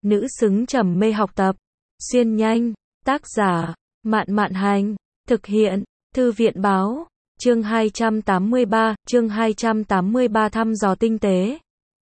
nữ xứng trầm mê học tập. Xuyên nhanh, tác giả, Mạn Mạn Hành, thực hiện, Thư viện Báo, chương 283 thăm dò tinh tế.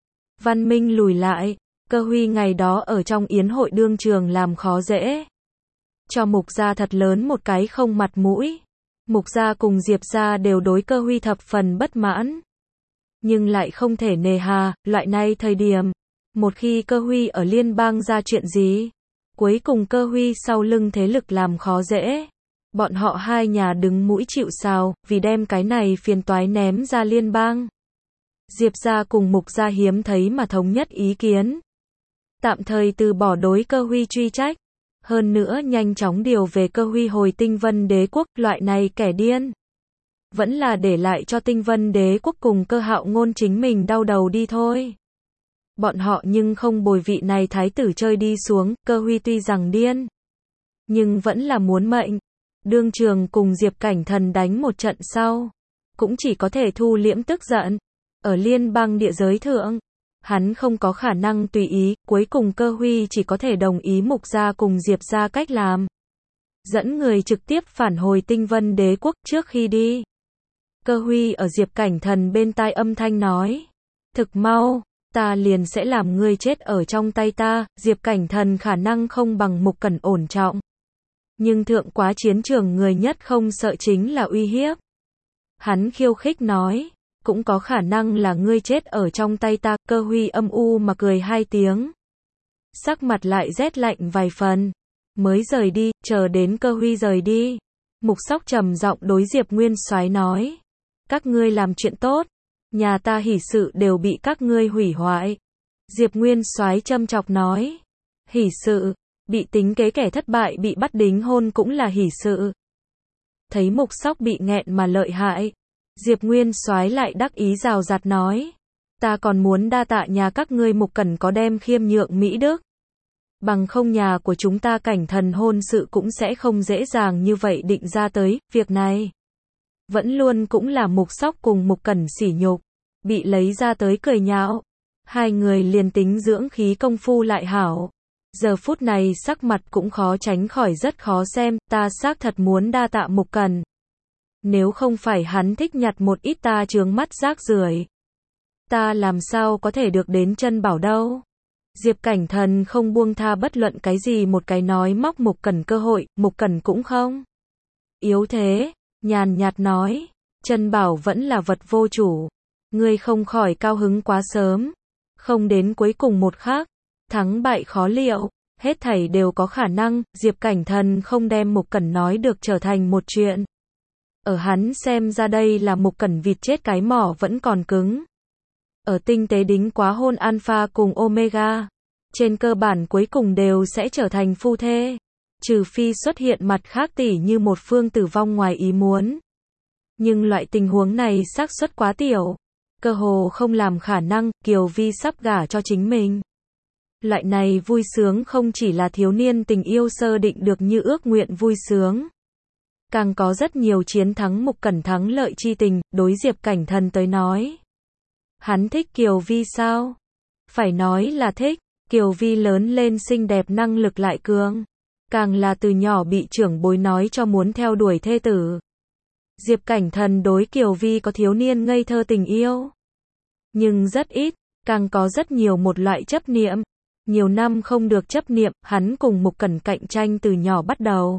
Văn Minh lùi lại, Cơ Huy ngày đó ở trong yến hội đương trường làm khó dễ. Cho Mục Gia thật lớn một cái không mặt mũi. Mục Gia cùng Diệp Gia đều đối Cơ Huy thập phần bất mãn. Nhưng lại không thể nề hà, loại này thời điểm. Một khi Cơ Huy ở liên bang ra chuyện gì, cuối cùng Cơ Huy sau lưng thế lực làm khó dễ. Bọn họ hai nhà đứng mũi chịu sào, vì đem cái này phiền toái ném ra liên bang. Diệp Gia cùng Mục Gia hiếm thấy mà thống nhất ý kiến. Tạm thời từ bỏ đối Cơ Huy truy trách. Hơn nữa nhanh chóng điều về Cơ Huy hồi Tinh Vân Đế quốc, loại này kẻ điên. Vẫn là để lại cho Tinh Vân Đế quốc cùng Cơ Hạo Ngôn chính mình đau đầu đi thôi. Bọn họ nhưng không bồi vị này thái tử chơi đi xuống, Cơ Huy tuy rằng điên, nhưng vẫn là muốn mệnh. Đương trường cùng Diệp Cảnh Thần đánh một trận sau, cũng chỉ có thể thu liễm tức giận. Ở liên bang địa giới thượng, hắn không có khả năng tùy ý, cuối cùng Cơ Huy chỉ có thể đồng ý Mục Gia cùng Diệp Gia cách làm. Dẫn người trực tiếp phản hồi Tinh Vân Đế quốc. Trước khi đi, Cơ Huy ở Diệp Cảnh Thần bên tai âm thanh nói, thực mau, ta liền sẽ làm ngươi chết ở trong tay ta. Diệp Cảnh Thần khả năng không bằng Mục Cẩn ổn trọng, nhưng thượng quá chiến trường người nhất không sợ chính là uy hiếp. Hắn khiêu khích nói, cũng có khả năng là ngươi chết ở trong tay ta. Cơ Huy âm u mà cười hai tiếng, sắc mặt lại rét lạnh vài phần, mới rời đi. Chờ đến Cơ Huy rời đi, Mục Sóc trầm giọng đối Diệp Nguyên Soái nói, các ngươi làm chuyện tốt, nhà ta hỷ sự đều bị các ngươi hủy hoại. Diệp Nguyên Soái châm chọc nói, hỷ sự, bị tính kế kẻ thất bại bị bắt đính hôn cũng là hỷ sự. Thấy Mục Sóc bị nghẹn mà lợi hại, Diệp Nguyên Soái lại đắc ý rào rạt nói, ta còn muốn đa tạ nhà các ngươi Mục Cẩn có đem khiêm nhượng mỹ đức. Bằng không nhà của chúng ta Cảnh Thần hôn sự cũng sẽ không dễ dàng như vậy định ra tới. Việc này vẫn luôn cũng là Mục Sóc cùng Mục Cẩn sỉ nhục, bị lấy ra tới cười nhạo. Hai người liền tính dưỡng khí công phu lại hảo, giờ phút này sắc mặt cũng khó tránh khỏi rất khó xem. Ta xác thật muốn đa tạ Mục Cẩn, nếu không phải hắn thích nhặt một ít ta chướng mắt rác rưởi, ta làm sao có thể được đến chân bảo đâu. Diệp Cảnh Thần không buông tha bất luận cái gì một cái nói móc Mục Cẩn cơ hội. Mục Cẩn cũng không yếu thế, nhàn nhạt nói, chân bảo vẫn là vật vô chủ, ngươi không khỏi cao hứng quá sớm. Không đến cuối cùng một khắc, thắng bại khó liệu, hết thảy đều có khả năng. Diệp Cảnh Thần không đem Mục Cẩn nói được trở thành một chuyện. Ở hắn xem ra đây là Mục Cẩn vịt chết cái mỏ vẫn còn cứng. Ở tinh tế đính quá hôn Alpha cùng Omega, trên cơ bản cuối cùng đều sẽ trở thành phu thê, trừ phi xuất hiện mặt khác tỉ như một phương tử vong ngoài ý muốn. Nhưng loại tình huống này xác suất quá tiểu, cơ hồ không làm khả năng. Kiều Vi sắp gả cho chính mình. Loại này vui sướng không chỉ là thiếu niên tình yêu sơ định được như ước nguyện vui sướng, càng có rất nhiều chiến thắng Mục Cẩn thắng lợi chi tình. Đối Diệp Cảnh Thần tới nói, hắn thích Kiều Vi sao? Phải nói là thích. Kiều Vi lớn lên xinh đẹp, năng lực lại cường, càng là từ nhỏ bị trưởng bối nói cho muốn theo đuổi thê tử. Diệp Cảnh Thần đối Kiều Vi có thiếu niên ngây thơ tình yêu, nhưng rất ít, càng có rất nhiều một loại chấp niệm. Nhiều năm không được chấp niệm, hắn cùng Mục Cẩn cạnh tranh từ nhỏ bắt đầu.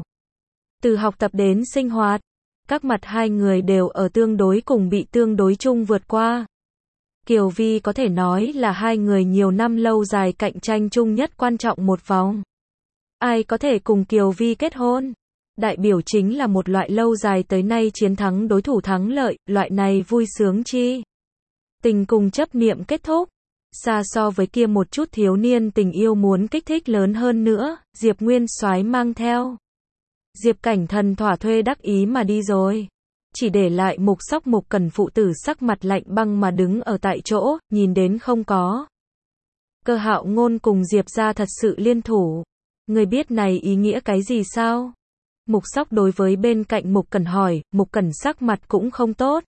Từ học tập đến sinh hoạt, các mặt hai người đều ở tương đối cùng bị tương đối chung vượt qua. Kiều Vi có thể nói là hai người nhiều năm lâu dài cạnh tranh chung nhất quan trọng một vòng. Ai có thể cùng Kiều Vi kết hôn, đại biểu chính là một loại lâu dài tới nay chiến thắng đối thủ thắng lợi. Loại này vui sướng chi tình cùng chấp niệm kết thúc, xa so với kia một chút thiếu niên tình yêu muốn kích thích lớn hơn nữa. Diệp Nguyên Soái mang theo Diệp Cảnh Thần thỏa thuê đắc ý mà đi rồi, chỉ để lại Mục Sóc Mục Cẩn phụ tử sắc mặt lạnh băng mà đứng ở tại chỗ, nhìn đến không có. Cơ Hạo Ngôn cùng Diệp Gia thật sự liên thủ. Người biết này ý nghĩa cái gì sao? Mục Sóc đối với bên cạnh Mục Cẩn hỏi. Mục Cẩn sắc mặt cũng không tốt.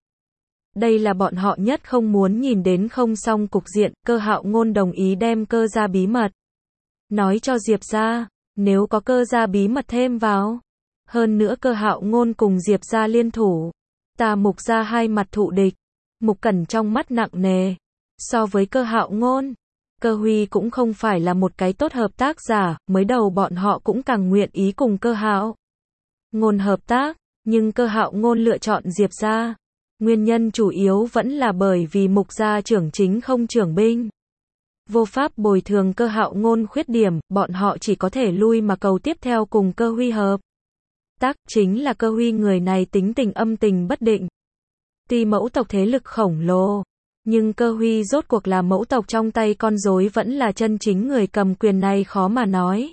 Đây là bọn họ nhất không muốn nhìn đến không xong cục diện. Cơ Hạo Ngôn đồng ý đem Cơ gia bí mật nói cho Diệp gia, nếu có Cơ gia bí mật thêm vào. Hơn nữa Cơ Hạo Ngôn cùng Diệp gia liên thủ, ta Mục gia hai mặt thụ địch. Mục Cẩn trong mắt nặng nề. So với Cơ Hạo Ngôn, Cơ Huy cũng không phải là một cái tốt hợp tác giả, mới đầu bọn họ cũng càng nguyện ý cùng Cơ Hạo Ngôn hợp tác, nhưng Cơ Hạo Ngôn lựa chọn Diệp gia. Nguyên nhân chủ yếu vẫn là bởi vì Mục gia trưởng chính không trưởng binh. Vô pháp bồi thường Cơ Hạo Ngôn khuyết điểm, bọn họ chỉ có thể lui mà cầu tiếp theo cùng Cơ Huy hợp tác, chính là Cơ Huy người này tính tình âm tình bất định. Tuy mẫu tộc thế lực khổng lồ, nhưng Cơ Huy rốt cuộc là mẫu tộc trong tay con rối vẫn là chân chính người cầm quyền này khó mà nói.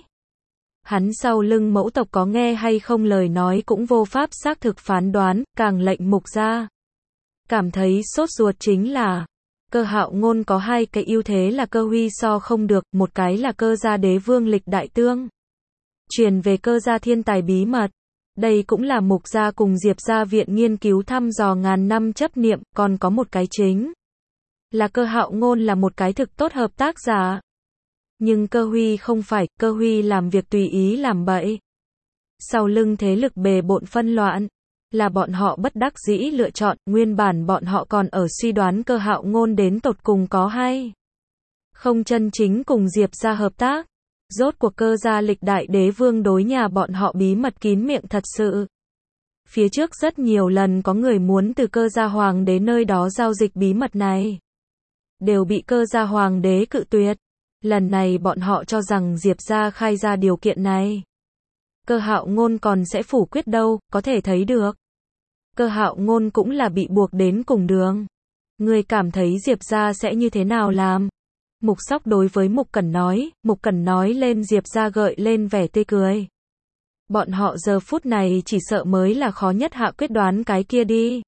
Hắn sau lưng mẫu tộc có nghe hay không lời nói cũng vô pháp xác thực phán đoán, càng lệnh Mục gia cảm thấy sốt ruột chính là Cơ Hạo Ngôn có hai cái ưu thế là Cơ Huy so không được, một cái là Cơ gia đế vương lịch đại tương truyền về Cơ gia thiên tài bí mật. Đây cũng là Mục gia cùng Diệp gia viện nghiên cứu thăm dò ngàn năm chấp niệm, còn có một cái chính là Cơ Hạo Ngôn là một cái thực tốt hợp tác giả. Nhưng Cơ Huy không phải, Cơ Huy làm việc tùy ý làm bậy. Sau lưng thế lực bề bộn phân loạn, là bọn họ bất đắc dĩ lựa chọn, nguyên bản bọn họ còn ở suy đoán Cơ Hạo Ngôn đến tột cùng có hay không chân chính cùng Diệp gia hợp tác. Rốt cuộc Cơ gia lịch đại đế vương đối nhà bọn họ bí mật kín miệng thật sự. Phía trước rất nhiều lần có người muốn từ Cơ gia hoàng đế nơi đó giao dịch bí mật này, đều bị Cơ gia hoàng đế cự tuyệt. Lần này bọn họ cho rằng Diệp gia khai ra điều kiện này, Cơ Hạo Ngôn còn sẽ phủ quyết đâu, có thể thấy được. Cơ Hạo Ngôn cũng là bị buộc đến cùng đường. Người cảm thấy Diệp gia sẽ như thế nào làm? Mục Sóc đối với Mục Cẩn nói lên Diệp gia gợi lên vẻ tươi cười. Bọn họ giờ phút này chỉ sợ mới là khó nhất hạ quyết đoán cái kia đi.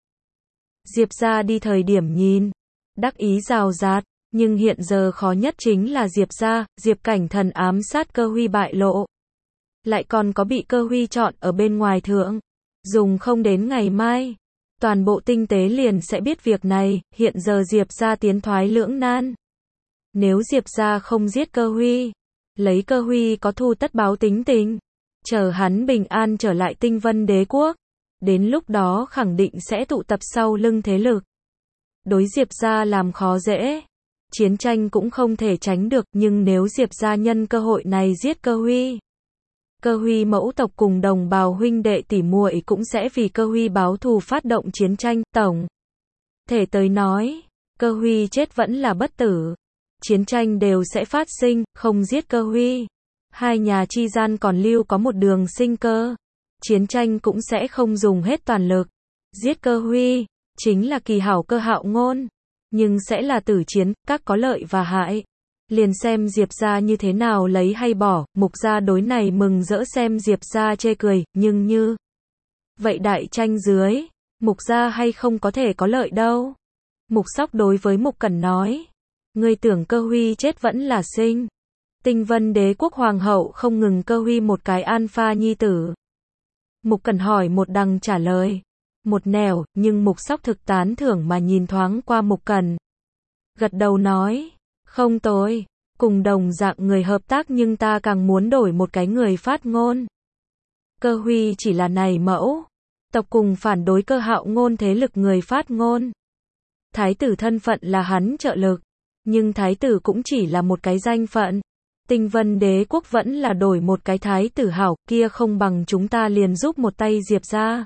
Diệp gia đi thời điểm nhìn, đắc ý rào rạt, nhưng hiện giờ khó nhất chính là Diệp gia, Diệp Cảnh Thần ám sát Cơ Huy bại lộ. Lại còn có bị Cơ Huy chọn ở bên ngoài thượng. Dùng không đến ngày mai, toàn bộ tinh tế liền sẽ biết việc này, hiện giờ Diệp gia tiến thoái lưỡng nan. Nếu Diệp gia không giết Cơ Huy, lấy Cơ Huy có thù tất báo tính tình, chờ hắn bình an trở lại Tinh Vân Đế quốc, đến lúc đó khẳng định sẽ tụ tập sau lưng thế lực. Đối Diệp gia làm khó dễ, chiến tranh cũng không thể tránh được, nhưng nếu Diệp gia nhân cơ hội này giết Cơ Huy mẫu tộc cùng đồng bào huynh đệ tỷ muội cũng sẽ vì Cơ Huy báo thù phát động chiến tranh. Tổng thể tới nói, Cơ Huy chết vẫn là bất tử. Chiến tranh đều sẽ phát sinh, không giết Cơ Huy, hai nhà chi gian còn lưu có một đường sinh cơ. Chiến tranh cũng sẽ không dùng hết toàn lực. Giết Cơ Huy, chính là kỳ hảo Cơ Hạo Ngôn, nhưng sẽ là tử chiến, các có lợi và hại. Liền xem Diệp gia như thế nào lấy hay bỏ, Mục gia đối này mừng rỡ xem Diệp gia chê cười, nhưng như vậy đại tranh dưới, Mục gia hay không có thể có lợi đâu. Mục Sóc đối với Mục Cẩn nói, ngươi tưởng Cơ Huy chết vẫn là sinh. Tinh Vân Đế quốc hoàng hậu không ngừng Cơ Huy một cái alpha nhi tử. Mục Cẩn hỏi một đằng trả lời một nẻo, nhưng Mục Sóc thực tán thưởng mà nhìn thoáng qua Mục Cẩn, gật đầu nói, không tồi, cùng đồng dạng người hợp tác, nhưng ta càng muốn đổi một cái người phát ngôn. Cơ Huy chỉ là này mẫu tộc cùng phản đối Cơ Hạo Ngôn thế lực người phát ngôn. Thái tử thân phận là hắn trợ lực, nhưng thái tử cũng chỉ là một cái danh phận. Tinh Vân Đế quốc vẫn là đổi một cái thái tử hảo, kia không bằng chúng ta liền giúp một tay Diệp gia.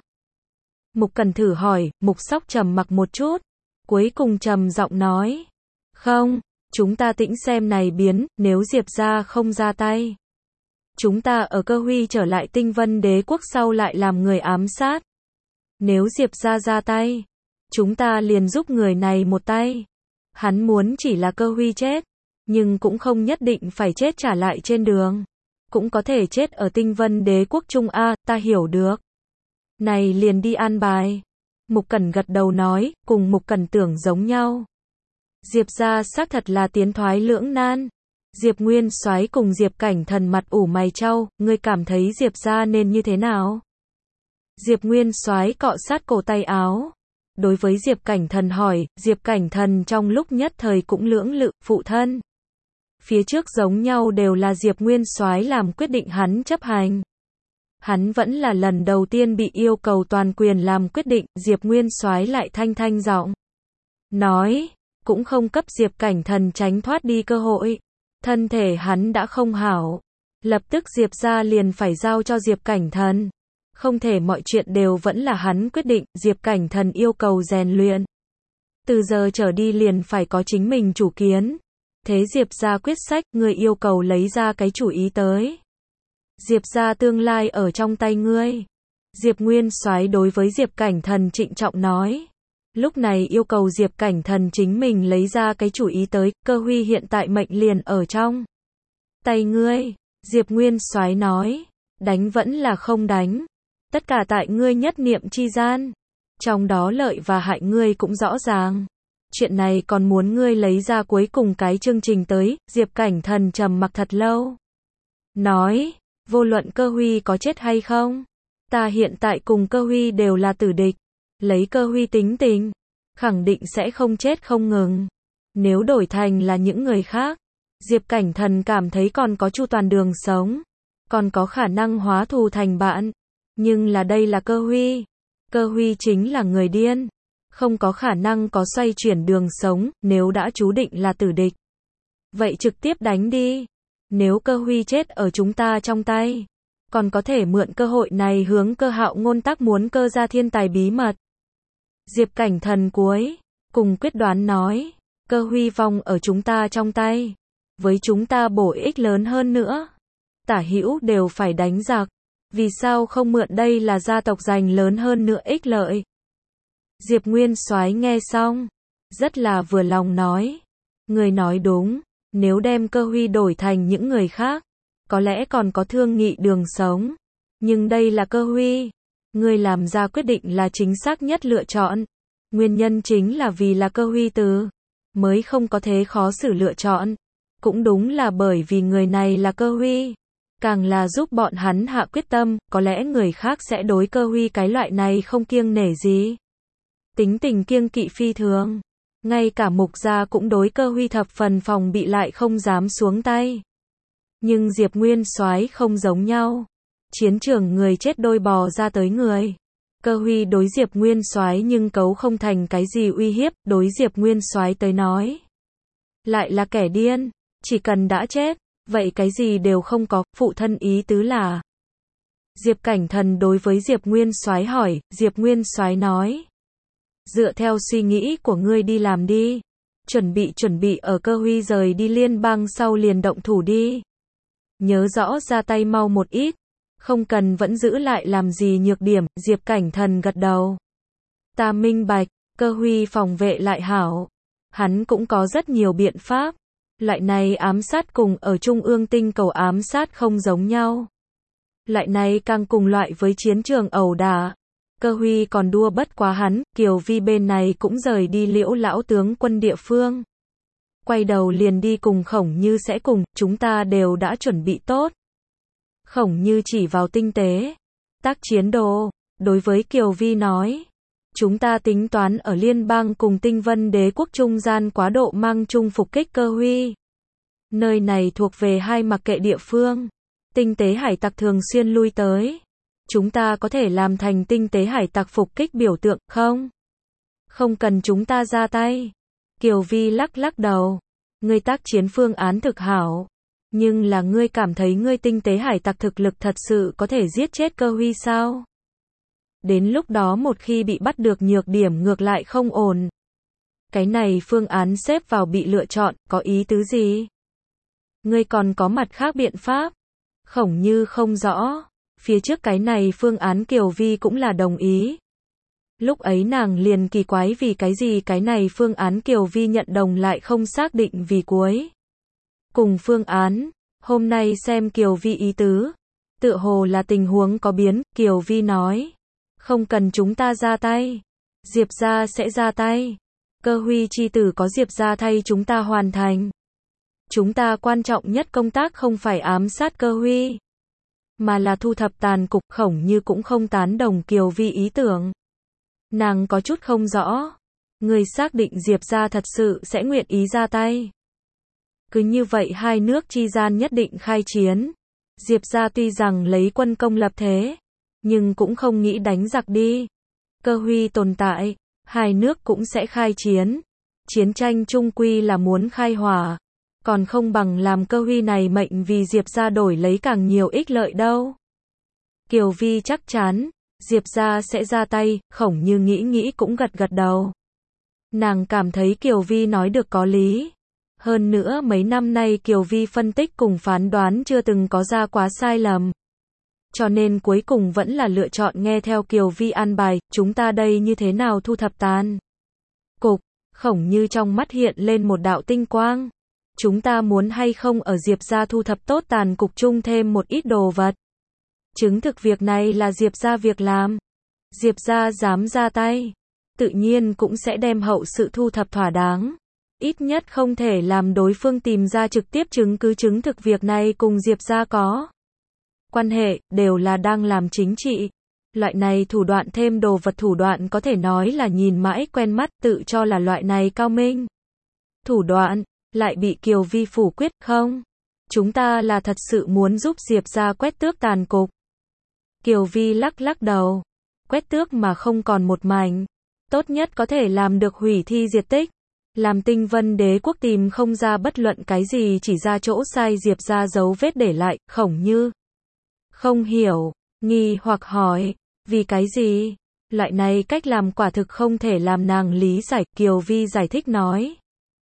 Mục Cẩn thử hỏi, Mục Sóc trầm mặc một chút, cuối cùng trầm giọng nói, không, chúng ta tĩnh xem này biến, nếu Diệp gia không ra tay, chúng ta ở Cơ Huy trở lại Tinh Vân Đế quốc sau lại làm người ám sát. Nếu Diệp gia ra tay, chúng ta liền giúp người này một tay. Hắn muốn chỉ là Cơ Huy chết, nhưng cũng không nhất định phải chết trả lại trên đường. Cũng có thể chết ở Tinh Vân Đế quốc Trung A, ta hiểu được. Này liền đi an bài. Mục Cẩn gật đầu nói, cùng Mục Cẩn tưởng giống nhau. Diệp gia xác thật là tiến thoái lưỡng nan. Diệp Nguyên Soái cùng Diệp Cảnh Thần mặt ủ mày chau, ngươi cảm thấy Diệp gia nên như thế nào? Diệp Nguyên Soái cọ sát cổ tay áo. Đối với Diệp Cảnh Thần hỏi, Diệp Cảnh Thần trong lúc nhất thời cũng lưỡng lự, phụ thân. Phía trước giống nhau đều là Diệp Nguyên Soái làm quyết định hắn chấp hành. Hắn vẫn là lần đầu tiên bị yêu cầu toàn quyền làm quyết định, Diệp Nguyên Soái lại thanh giọng nói, cũng không cấp Diệp Cảnh Thần tránh thoát đi cơ hội. Thân thể hắn đã không hảo, lập tức Diệp gia liền phải giao cho Diệp Cảnh Thần. Không thể mọi chuyện đều vẫn là hắn quyết định, Diệp Cảnh Thần yêu cầu rèn luyện. Từ giờ trở đi liền phải có chính mình chủ kiến. Thế Diệp gia quyết sách, ngươi yêu cầu lấy ra cái chủ ý tới. Diệp gia tương lai ở trong tay ngươi. Diệp Nguyên Soái đối với Diệp Cảnh Thần trịnh trọng nói. Lúc này yêu cầu Diệp Cảnh Thần chính mình lấy ra cái chủ ý tới, Cơ Huy hiện tại mệnh liền ở trong tay ngươi. Diệp Nguyên Soái nói, đánh vẫn là không đánh, tất cả tại ngươi nhất niệm chi gian, trong đó lợi và hại ngươi cũng rõ ràng. Chuyện này còn muốn ngươi lấy ra cuối cùng cái chương trình tới. Diệp Cảnh Thần trầm mặc thật lâu, nói, vô luận Cơ Huy có chết hay không, ta hiện tại cùng Cơ Huy đều là tử địch. Lấy Cơ Huy tính tình, khẳng định sẽ không chết không ngừng. Nếu đổi thành là những người khác, Diệp Cảnh Thần cảm thấy còn có chu toàn đường sống, còn có khả năng hóa thù thành bạn. Nhưng là đây là Cơ Huy. Cơ Huy chính là người điên, không có khả năng có xoay chuyển đường sống. Nếu đã chú định là tử địch, vậy trực tiếp đánh đi. Nếu Cơ Huy chết ở chúng ta trong tay, còn có thể mượn cơ hội này hướng Cơ Hạo Ngôn tác muốn Cơ gia thiên tài bí mật. Diệp Cảnh Thần cuối cùng quyết đoán nói, Cơ Huy vong ở chúng ta trong tay, với chúng ta bổ ích lớn hơn nữa. Tả hữu đều phải đánh giặc, vì sao không mượn đây là gia tộc giành lớn hơn nữa ích lợi. Diệp Nguyên Soái nghe xong, rất là vừa lòng nói, người nói đúng, nếu đem Cơ Huy đổi thành những người khác, có lẽ còn có thương nghị đường sống. Nhưng đây là Cơ Huy, ngươi làm ra quyết định là chính xác nhất lựa chọn. Nguyên nhân chính là vì là Cơ Huy từ mới không có thế khó xử lựa chọn. Cũng đúng là bởi vì người này là Cơ Huy, càng là giúp bọn hắn hạ quyết tâm. Có lẽ người khác sẽ đối Cơ Huy cái loại này không kiêng nể gì, tính tình kiêng kỵ phi thường. Ngay cả Mục gia cũng đối Cơ Huy thập phần phòng bị, lại không dám xuống tay. Nhưng Diệp Nguyên Soái không giống nhau. Chiến trường người chết đôi bò ra tới người. Cơ Huy đối Diệp Nguyên Soái nhưng cấu không thành cái gì uy hiếp, đối Diệp Nguyên Soái tới nói, lại là kẻ điên. Chỉ cần đã chết, vậy cái gì đều không có. Phụ thân ý tứ là. Diệp Cảnh Thần đối với Diệp Nguyên Soái hỏi. Diệp Nguyên Soái nói, dựa theo suy nghĩ của ngươi đi làm đi. Chuẩn bị ở Cơ Huy rời đi liên bang sau liền động thủ đi. Nhớ rõ ra tay mau một ít, không cần vẫn giữ lại làm gì nhược điểm. Diệp Cảnh Thần gật đầu. Ta minh bạch. Cơ Huy phòng vệ lại hảo, hắn cũng có rất nhiều biện pháp. Loại này ám sát cùng ở Trung ương tinh cầu ám sát không giống nhau. Loại này càng cùng loại với chiến trường ẩu đả. Cơ Huy còn đua bất quá hắn. Kiều Vi bên này cũng rời đi Liễu lão tướng quân địa phương, quay đầu liền đi cùng Khổng Như sẽ cùng. Chúng ta đều đã chuẩn bị tốt. Khổng Như chỉ vào tinh tế tác chiến đồ, đối với Kiều Vi nói, chúng ta tính toán ở liên bang cùng Tinh Vân Đế quốc trung gian quá độ mang chung phục kích Cơ Huy. Nơi này thuộc về hai mặc kệ địa phương, tinh tế hải tặc thường xuyên lui tới. Chúng ta có thể làm thành tinh tế hải tặc phục kích biểu tượng, không? Không cần chúng ta ra tay. Kiều Vi lắc đầu. Ngươi tác chiến phương án thực hảo, nhưng là ngươi cảm thấy ngươi tinh tế hải tặc thực lực thật sự có thể giết chết Cơ Huy sao? Đến lúc đó một khi bị bắt được nhược điểm ngược lại không ổn. Cái này phương án xếp vào bị lựa chọn, có ý tứ gì? Ngươi còn có mặt khác biện pháp? Khổng Như không rõ. Phía trước cái này phương án Kiều Vi cũng là đồng ý. Lúc ấy nàng liền kỳ quái vì cái gì cái này phương án Kiều Vi nhận đồng lại không xác định vì cuối cùng phương án. Hôm nay xem Kiều Vi ý tứ, tựa hồ là tình huống có biến. Kiều Vi nói, không cần chúng ta ra tay, Diệp gia sẽ ra tay. Cơ Huy chi tử có Diệp gia thay chúng ta hoàn thành. Chúng ta quan trọng nhất công tác không phải ám sát Cơ Huy, mà là thu thập tàn cục. Khổng Như cũng không tán đồng Kiều Vi ý tưởng. Nàng có chút không rõ. Người xác định Diệp gia thật sự sẽ nguyện ý ra tay? Cứ như vậy hai nước chi gian nhất định khai chiến. Diệp gia tuy rằng lấy quân công lập thế, nhưng cũng không nghĩ đánh giặc đi. Cơ huy tồn tại, hai nước cũng sẽ khai chiến. Chiến tranh chung quy là muốn khai hỏa, còn không bằng làm Cơ huy này mệnh vì Diệp gia đổi lấy càng nhiều ích lợi đâu. Kiều Vi chắc chắn, Diệp gia sẽ ra tay, Khổng Như nghĩ cũng gật gật đầu. Nàng cảm thấy Kiều Vi nói được có lý. Hơn nữa mấy năm nay Kiều Vi phân tích cùng phán đoán chưa từng có ra quá sai lầm. Cho nên cuối cùng vẫn là lựa chọn nghe theo Kiều Vi an bài, chúng ta đây như thế nào thu thập tàn cục. Khổng Như trong mắt hiện lên một đạo tinh quang. Chúng ta muốn hay không ở Diệp gia thu thập tốt tàn cục chung thêm một ít đồ vật. Chứng thực việc này là Diệp gia việc làm. Diệp gia dám ra tay, tự nhiên cũng sẽ đem hậu sự thu thập thỏa đáng. Ít nhất không thể làm đối phương tìm ra trực tiếp chứng cứ chứng thực việc này cùng Diệp gia có quan hệ, đều là đang làm chính trị. Loại này thủ đoạn thêm đồ vật thủ đoạn có thể nói là nhìn mãi quen mắt, tự cho là loại này cao minh. Thủ đoạn, lại bị Kiều Vi phủ quyết, không? Chúng ta là thật sự muốn giúp Diệp gia quét tước tàn cục. Kiều Vi lắc đầu. Quét tước mà không còn một mảnh. Tốt nhất có thể làm được hủy thi diệt tích. Làm Tinh Vân Đế quốc tìm không ra bất luận cái gì, chỉ ra chỗ sai Diệp gia dấu vết để lại. Khổng Như không hiểu, nghi hoặc hỏi, vì cái gì? Loại này cách làm quả thực không thể làm nàng lý giải. Kiều Vi giải thích nói,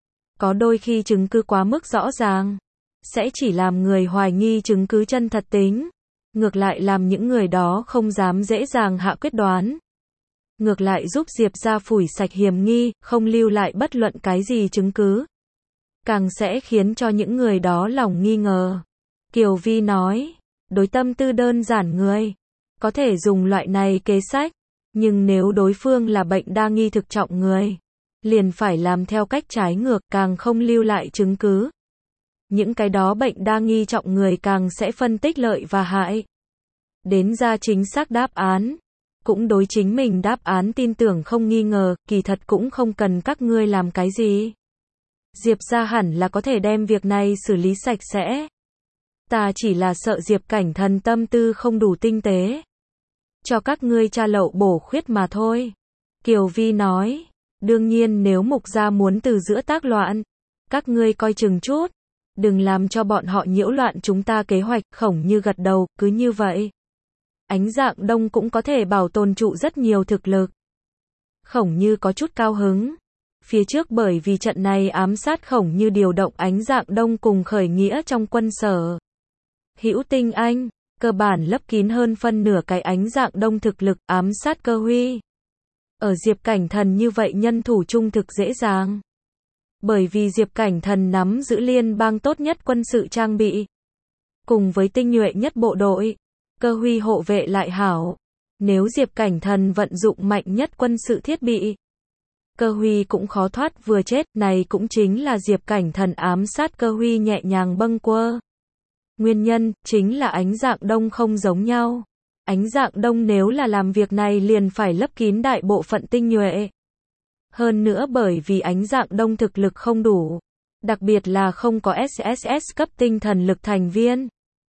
có đôi khi chứng cứ quá mức rõ ràng, sẽ chỉ làm người hoài nghi chứng cứ chân thật tính. Ngược lại làm những người đó không dám dễ dàng hạ quyết đoán. Ngược lại giúp Diệp gia phủi sạch hiểm nghi, không lưu lại bất luận cái gì chứng cứ. Càng sẽ khiến cho những người đó lòng nghi ngờ. Kiều Vi nói, đối tâm tư đơn giản người, có thể dùng loại này kế sách. Nhưng nếu đối phương là bệnh đa nghi thực trọng người, liền phải làm theo cách trái ngược, càng không lưu lại chứng cứ. Những cái đó bệnh đa nghi trọng người càng sẽ phân tích lợi và hại. Đến ra chính xác đáp án. Cũng đối chính mình đáp án tin tưởng không nghi ngờ, kỳ thật cũng không cần các ngươi làm cái gì. Diệp gia hẳn là có thể đem việc này xử lý sạch sẽ. Ta chỉ là sợ Diệp Cảnh Thần tâm tư không đủ tinh tế. Cho các ngươi tra lậu bổ khuyết mà thôi. Kiều Vi nói, đương nhiên nếu Mục gia muốn từ giữa tác loạn, các ngươi coi chừng chút. Đừng làm cho bọn họ nhiễu loạn chúng ta kế hoạch. Khổng Như gật đầu, cứ như vậy. Ánh Dạng Đông cũng có thể bảo tồn trụ rất nhiều thực lực. Khổng Như có chút cao hứng. Phía trước bởi vì trận này ám sát Khổng Như điều động Ánh Dạng Đông cùng khởi nghĩa trong quân sở hữu tinh anh, cơ bản lấp kín hơn phân nửa cái Ánh Dạng Đông thực lực ám sát Cơ huy. Ở Diệp Cảnh Thần như vậy nhân thủ trung thực dễ dàng. Bởi vì Diệp Cảnh Thần nắm giữ liên bang tốt nhất quân sự trang bị, cùng với tinh nhuệ nhất bộ đội. Cơ huy hộ vệ lại hảo. Nếu Diệp Cảnh Thần vận dụng mạnh nhất quân sự thiết bị, Cơ huy cũng khó thoát vừa chết. Này cũng chính là Diệp Cảnh Thần ám sát Cơ huy nhẹ nhàng bâng quơ. Nguyên nhân, chính là Ánh Dạng Đông không giống nhau. Ánh Dạng Đông nếu là làm việc này liền phải lấp kín đại bộ phận tinh nhuệ. Hơn nữa bởi vì Ánh Dạng Đông thực lực không đủ. Đặc biệt là không có SSS cấp tinh thần lực thành viên.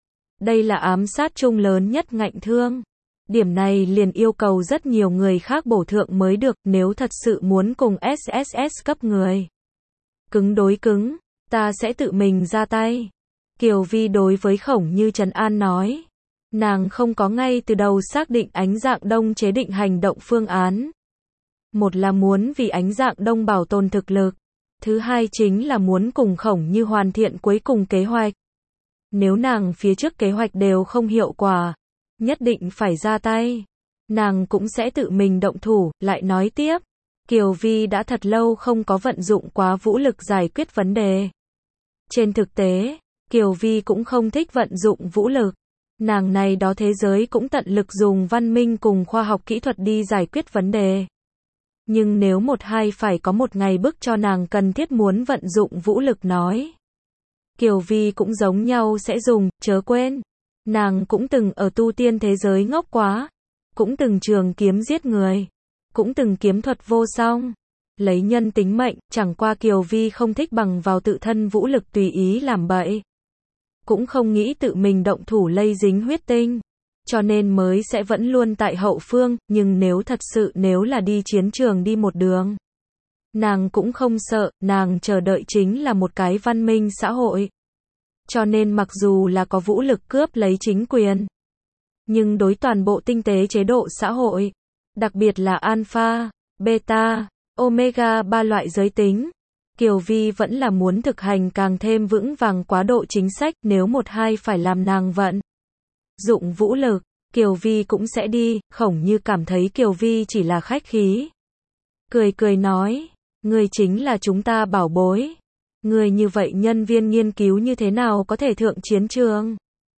Đây là ám sát chung lớn nhất ngạnh thương. Điểm này liền yêu cầu rất nhiều người khác bổ thượng mới được, nếu thật sự muốn cùng SSS cấp người cứng đối cứng, ta sẽ tự mình ra tay. Kiều Vi đối với Khổng Như trấn an nói. Nàng không có ngay từ đầu xác định Ánh Dạng Đông chế định hành động phương án. Một là muốn vì Ánh Dạng Đông bảo tồn thực lực. Thứ hai chính là muốn cùng Khổng Như hoàn thiện cuối cùng kế hoạch. Nếu nàng phía trước kế hoạch đều không hiệu quả, nhất định phải ra tay. Nàng cũng sẽ tự mình động thủ. Lại nói tiếp, Kiều Vi đã thật lâu không có vận dụng quá vũ lực giải quyết vấn đề. Trên thực tế, Kiều Vi cũng không thích vận dụng vũ lực. Nàng này đó thế giới cũng tận lực dùng văn minh cùng khoa học kỹ thuật đi giải quyết vấn đề. Nhưng nếu một hai phải có một ngày bức cho nàng cần thiết muốn vận dụng vũ lực nói, Kiều Vi cũng giống nhau sẽ dùng. Chớ quên, nàng cũng từng ở tu tiên thế giới ngốc quá, cũng từng trường kiếm giết người, cũng từng kiếm thuật vô song. lấy nhân tính mệnh, chẳng qua Kiều Vi không thích bằng vào tự thân vũ lực tùy ý làm bậy. Cũng không nghĩ tự mình động thủ lây dính huyết tinh. Cho nên mới sẽ vẫn luôn tại hậu phương, nhưng nếu là đi chiến trường đi một đường. Nàng cũng không sợ, nàng chờ đợi chính là một cái văn minh xã hội. Cho nên mặc dù là có vũ lực cướp lấy chính quyền, nhưng đối toàn bộ tinh tế chế độ xã hội, đặc biệt là alpha, beta, omega ba loại giới tính, Kiều Vi vẫn là muốn thực hành càng thêm vững vàng quá độ chính sách, nếu một hai phải làm nàng vận dụng vũ lực, Kiều Vi cũng sẽ đi. Khổng Như cảm thấy Kiều Vi chỉ là khách khí. Cười cười nói, ngươi chính là chúng ta bảo bối. Ngươi như vậy nhân viên nghiên cứu như thế nào có thể thượng chiến trường?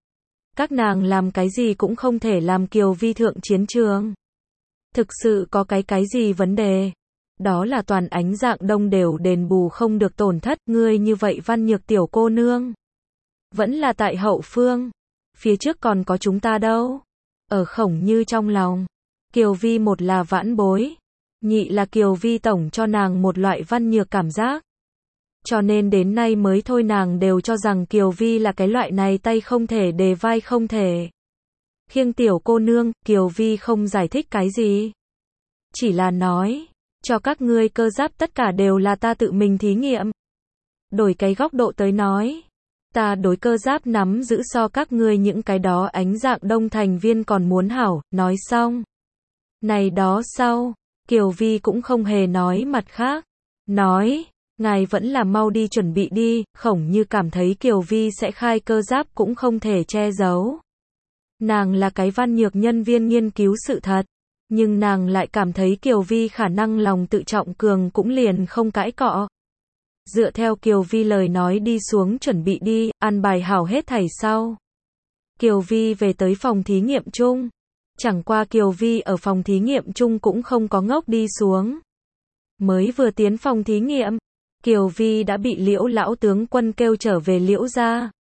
Các nàng làm cái gì cũng không thể làm Kiều Vi thượng chiến trường. Thực sự có cái gì vấn đề? Đó là toàn ánh dạng đông đều đền bù không được tổn thất. Ngươi như vậy văn nhược tiểu cô nương, vẫn là tại hậu phương. Phía trước còn có chúng ta đâu. Ở Khổng Như trong lòng, Kiều Vi một là vãn bối, nhị là Kiều Vi tổng cho nàng một loại văn nhược cảm giác. Cho nên đến nay mới thôi nàng đều cho rằng Kiều Vi là cái loại này tay không thể đề vai không thể khiêng tiểu cô nương. Kiều Vi không giải thích cái gì, chỉ là nói, cho các ngươi cơ giáp tất cả đều là ta tự mình thí nghiệm. Đổi cái góc độ tới nói, ta đối cơ giáp nắm giữ so các ngươi những cái đó ánh dạng đông thành viên còn muốn hảo. Nói xong này đó sau, Kiều Vi cũng không hề nói mặt khác, nói, ngài vẫn là mau đi chuẩn bị đi. Khổng Như cảm thấy Kiều Vi sẽ khai cơ giáp cũng không thể che giấu. Nàng là cái văn nhược nhân viên nghiên cứu sự thật, nhưng nàng lại cảm thấy Kiều Vi khả năng lòng tự trọng cường, cũng liền không cãi cọ. Dựa theo Kiều Vi lời nói đi xuống chuẩn bị đi, an bài hảo hết thảy sau, Kiều Vi về tới phòng thí nghiệm chung. Chẳng qua Kiều Vi ở phòng thí nghiệm chung cũng không có ngốc đi xuống. Mới vừa tiến phòng thí nghiệm, Kiều Vi đã bị Liễu lão tướng quân kêu trở về Liễu gia,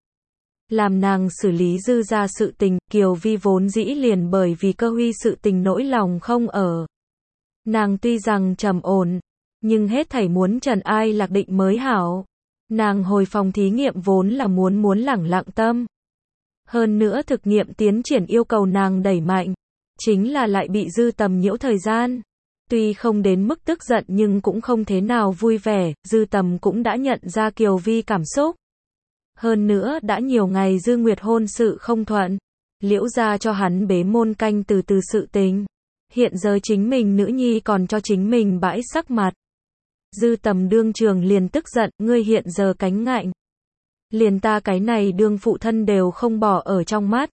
làm nàng xử lý Dư gia sự tình. Kiều Vi vốn dĩ liền bởi vì Cơ Huy sự tình nỗi lòng không ở. Nàng tuy rằng trầm ổn, nhưng hết thảy muốn trần ai lạc định mới hảo. Nàng hồi phòng thí nghiệm vốn là muốn lẳng lặng tâm. Hơn nữa thực nghiệm tiến triển yêu cầu nàng đẩy mạnh, chính là lại bị Dư Tầm nhiễu thời gian. Tuy không đến mức tức giận nhưng cũng không thế nào vui vẻ. Dư Tầm cũng đã nhận ra Kiều Vi cảm xúc. Hơn nữa đã nhiều ngày Dư Nguyệt hôn sự không thuận, Liễu gia cho hắn bế môn canh từ sự tình. Hiện giờ chính mình nữ nhi còn cho chính mình bãi sắc mặt. Dư Tầm đương trường liền tức giận, ngươi hiện giờ cánh ngạnh, liền ta cái này đương phụ thân đều không bỏ ở trong mắt.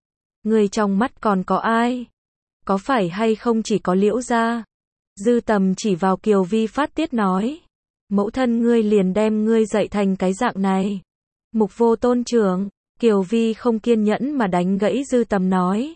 Ngươi trong mắt còn có ai? Có phải hay không chỉ có Liễu gia? Dư Tầm chỉ vào Kiều Vi phát tiết nói, mẫu thân ngươi liền đem ngươi dạy thành cái dạng này. Mục vô tôn trưởng. Kiều Vi không kiên nhẫn mà đánh gãy Dư Tầm nói,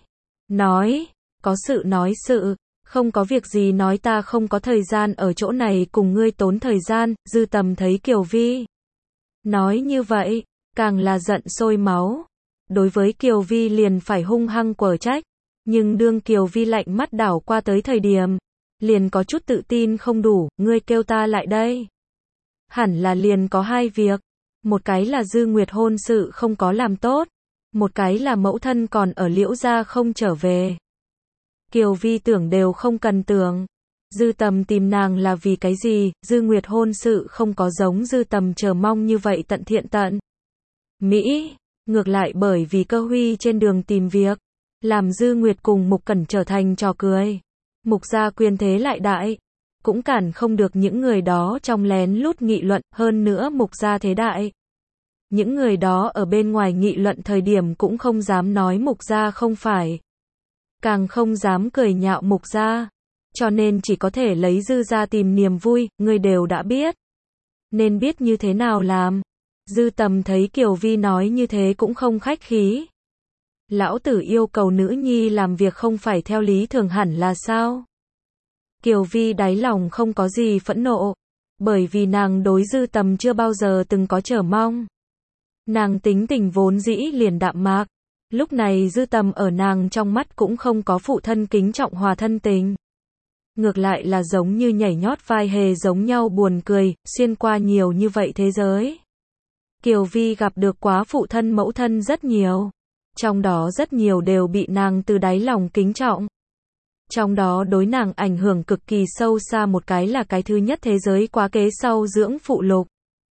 có sự nói sự, không có việc gì nói, ta không có thời gian ở chỗ này cùng ngươi tốn thời gian. Dư Tầm thấy Kiều Vi nói như vậy, càng là giận sôi máu. Đối với Kiều Vi liền phải hung hăng quở trách, nhưng đương Kiều Vi lạnh mắt đảo qua tới thời điểm, liền có chút tự tin không đủ. Ngươi kêu ta lại đây, hẳn là liền có hai việc, một cái là Dư Nguyệt hôn sự không có làm tốt, một cái là mẫu thân còn ở Liễu gia không trở về. Kiều Vi tưởng đều không cần tưởng, Dư Tầm tìm nàng là vì cái gì? Dư Nguyệt hôn sự không có giống Dư Tầm chờ mong như vậy tận thiện tận mỹ, ngược lại bởi vì Cơ Huy trên đường tìm việc, làm Dư Nguyệt cùng Mục Cẩn trở thành trò cười. Mục gia quyền thế lại đại, cũng cản không được những người đó trong lén lút nghị luận. Hơn nữa Mục gia thế đại, những người đó ở bên ngoài nghị luận thời điểm cũng không dám nói Mục gia không phải, càng không dám cười nhạo Mục gia, cho nên chỉ có thể lấy Dư gia tìm niềm vui. Ngươi đều đã biết, nên biết như thế nào làm. Dư Tầm thấy Kiều Vi nói như thế cũng không khách khí. Lão tử yêu cầu nữ nhi làm việc không phải theo lý thường hẳn là sao? Kiều Vi đáy lòng không có gì phẫn nộ, bởi vì nàng đối Dư Tầm chưa bao giờ từng có chờ mong. Nàng tính tình vốn dĩ liền đạm mạc, lúc này Dư Tầm ở nàng trong mắt cũng không có phụ thân kính trọng hòa thân tình. ngược lại là giống như nhảy nhót vai hề giống nhau buồn cười, xuyên qua nhiều như vậy thế giới. Kiều Vi gặp được quá phụ thân mẫu thân rất nhiều. Trong đó rất nhiều đều bị nàng từ đáy lòng kính trọng. Trong đó đối nàng ảnh hưởng cực kỳ sâu xa một cái là cái thứ nhất thế giới quá kế sau dưỡng phụ Lục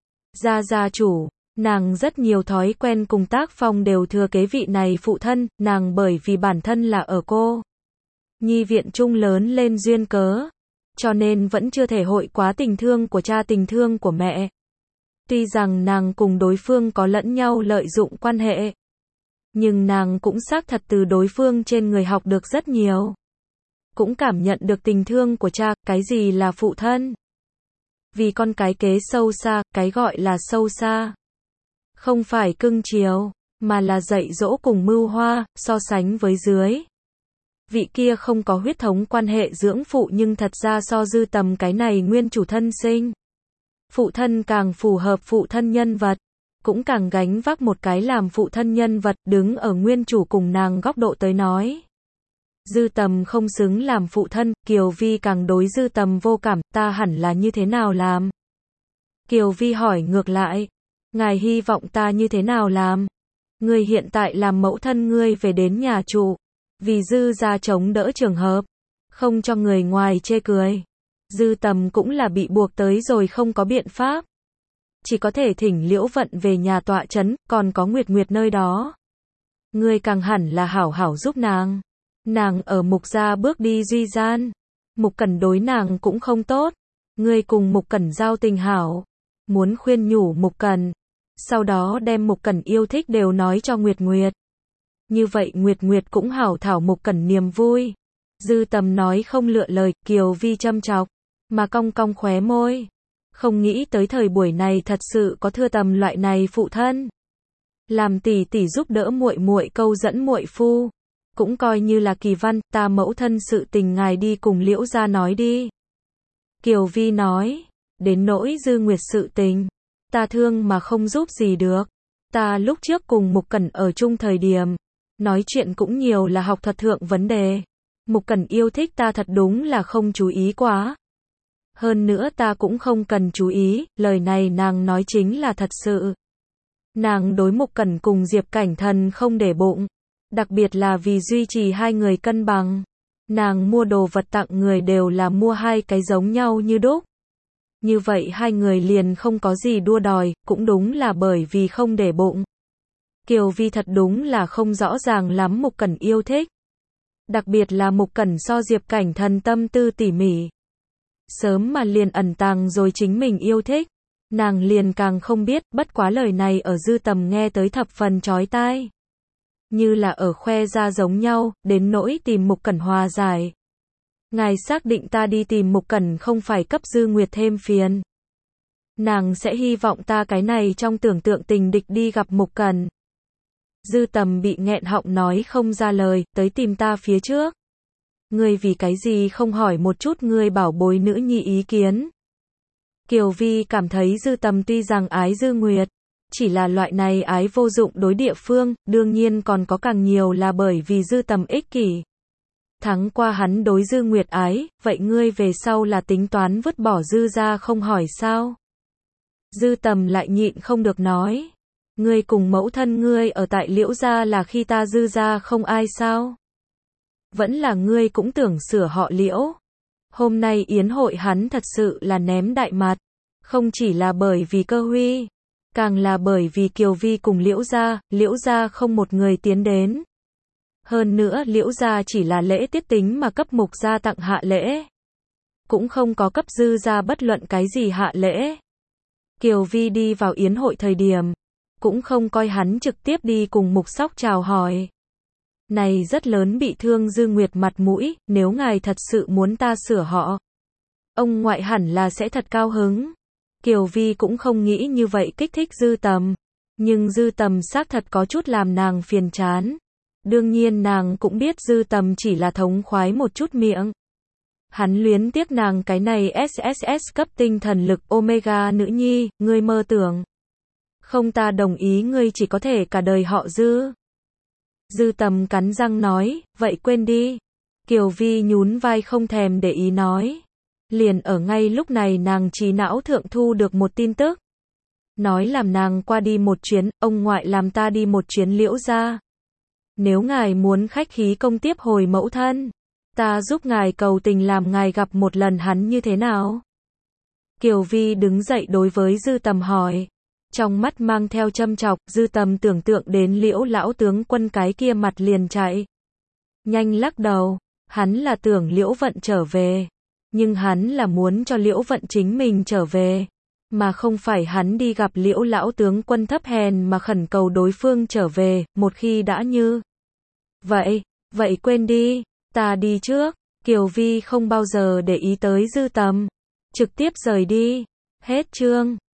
gia chủ. Nàng rất nhiều thói quen cùng tác phong đều thừa kế vị này phụ thân, nàng bởi vì bản thân là ở cô nhi viện trung lớn lên duyên cớ, cho nên vẫn chưa thể hội quá tình thương của cha tình thương của mẹ. Tuy rằng nàng cùng đối phương có lẫn nhau lợi dụng quan hệ, nhưng nàng cũng xác thật từ đối phương trên người học được rất nhiều. Cũng cảm nhận được tình thương của cha, cái gì là phụ thân. Vì con cái kế sâu xa, cái gọi là sâu xa. Không phải cưng chiều, mà là dạy dỗ cùng mưu hoa, so sánh với dưới. Vị kia không có huyết thống quan hệ dưỡng phụ nhưng thật ra so Dư Tầm cái này nguyên chủ thân sinh. Phụ thân càng phù hợp phụ thân nhân vật, cũng càng gánh vác một cái làm phụ thân nhân vật, đứng ở nguyên chủ cùng nàng góc độ tới nói. Dư Tầm không xứng làm phụ thân, Kiều Vi càng đối Dư Tầm vô cảm, ta hẳn là như thế nào làm? Kiều Vi hỏi ngược lại, ngài hy vọng ta như thế nào làm? Ngươi hiện tại làm mẫu thân ngươi về đến nhà trụ, vì Dư gia chống đỡ trường hợp, không cho người ngoài chê cười. Dư Tầm cũng là bị buộc tới rồi không có biện pháp. Chỉ có thể thỉnh Liễu Vận về nhà tọa chấn, còn có Nguyệt Nguyệt nơi đó. Ngươi càng hẳn là hảo hảo giúp nàng. Nàng ở Mục gia bước đi duy gian. Mục Cẩn đối nàng cũng không tốt. Ngươi cùng Mục Cẩn giao tình hảo. Muốn khuyên nhủ Mục Cẩn. Sau đó đem Mục Cẩn yêu thích đều nói cho Nguyệt Nguyệt. Như vậy Nguyệt Nguyệt cũng hảo thảo Mục Cẩn niềm vui. Dư Tầm nói không lựa lời, Kiều Vi châm chọc, mà cong cong khóe môi. Không nghĩ tới thời buổi này thật sự có Thưa Tầm loại này phụ thân. Làm tỷ tỷ giúp đỡ muội muội câu dẫn muội phu. Cũng coi như là kỳ văn, ta mẫu thân sự tình ngài đi cùng Liễu gia nói đi. Kiều Vi nói, đến nỗi Dư Nguyệt sự tình, ta thương mà không giúp gì được. Ta lúc trước cùng Mục Cẩn ở chung thời điểm, nói chuyện cũng nhiều là học thuật thượng vấn đề. Mục Cẩn yêu thích ta thật đúng là không chú ý quá. Hơn nữa ta cũng không cần chú ý, lời này nàng nói chính là thật sự. Nàng đối Mục Cẩn cùng Diệp Cảnh Thần không để bụng. Đặc biệt là vì duy trì hai người cân bằng. Nàng mua đồ vật tặng người đều là mua hai cái giống nhau như đúc. Như vậy hai người liền không có gì đua đòi, cũng đúng là bởi vì không để bụng. Kiều Vi thật đúng là không rõ ràng lắm Mục Cẩn yêu thích. Đặc biệt là Mục Cẩn so Diệp Cảnh Thần tâm tư tỉ mỉ. Sớm mà liền ẩn tàng rồi chính mình yêu thích. Nàng liền càng không biết, bất quá lời này ở Dư Tầm nghe tới thập phần chói tai. Như là ở khoe ra giống nhau, đến nỗi tìm Mục Cẩn hòa giải. Ngài xác định ta đi tìm Mục Cẩn không phải cấp Dư Nguyệt thêm phiền. Nàng sẽ hy vọng ta cái này trong tưởng tượng tình địch đi gặp Mục Cẩn. Dư Tầm bị nghẹn họng nói không ra lời, tới tìm ta phía trước. Ngươi vì cái gì không hỏi một chút ngươi bảo bối nữ nhi ý kiến. Kiều Vi cảm thấy Dư Tầm tuy rằng ái Dư Nguyệt, chỉ là loại này ái vô dụng đối địa phương, đương nhiên còn có càng nhiều là bởi vì Dư Tầm ích kỷ. Thắng qua hắn đối Dư Nguyệt ái, vậy ngươi về sau là tính toán vứt bỏ Dư gia không hỏi sao? Dư Tầm lại nhịn không được nói. Ngươi cùng mẫu thân ngươi ở tại Liễu gia là khi ta Dư gia không ai sao? Vẫn là ngươi cũng tưởng sửa họ Liễu. Hôm nay yến hội hắn thật sự là ném đại mặt. Không chỉ là bởi vì Cơ Huy, càng là bởi vì Kiều Vi cùng Liễu gia không một người tiến đến. Hơn nữa Liễu gia chỉ là lễ tiết tính mà cấp Mục gia tặng hạ lễ. Cũng không có cấp Dư gia bất luận cái gì hạ lễ. Kiều Vi đi vào yến hội thời điểm, cũng không coi hắn trực tiếp đi cùng Mục Sóc chào hỏi. Này rất lớn bị thương Dư Nguyệt mặt mũi, nếu ngài thật sự muốn ta sửa họ, ông ngoại hẳn là sẽ thật cao hứng. Kiều Vi cũng không nghĩ như vậy kích thích Dư Tầm, nhưng Dư Tầm xác thật có chút làm nàng phiền chán. Đương nhiên nàng cũng biết Dư Tầm chỉ là thống khoái một chút miệng. Hắn luyến tiếc nàng cái này SSS cấp tinh thần lực Omega nữ nhi, ngươi mơ tưởng. Không, ta đồng ý, ngươi chỉ có thể cả đời họ Dư. Dư Tầm cắn răng nói, vậy quên đi. Kiều Vi nhún vai không thèm để ý nói. Liền ở ngay lúc này nàng trí não thượng thu được một tin tức. Nói làm nàng qua đi một chuyến, ông ngoại làm ta đi một chuyến Liễu gia. Nếu ngài muốn khách khí công tiếp hồi mẫu thân, ta giúp ngài cầu tình làm ngài gặp một lần hắn như thế nào? Kiều Vi đứng dậy đối với Dư Tầm hỏi. Trong mắt mang theo châm chọc, Dư Tầm tưởng tượng đến Liễu lão tướng quân cái kia mặt liền chạy. Nhanh lắc đầu, hắn là tưởng Liễu Vận trở về. Nhưng hắn là muốn cho Liễu Vận chính mình trở về. Mà không phải hắn đi gặp Liễu lão tướng quân thấp hèn mà khẩn cầu đối phương trở về, một khi đã như. Vậy quên đi, ta đi trước. Kiều Vi không bao giờ để ý tới Dư Tầm. Trực tiếp rời đi. Hết chương.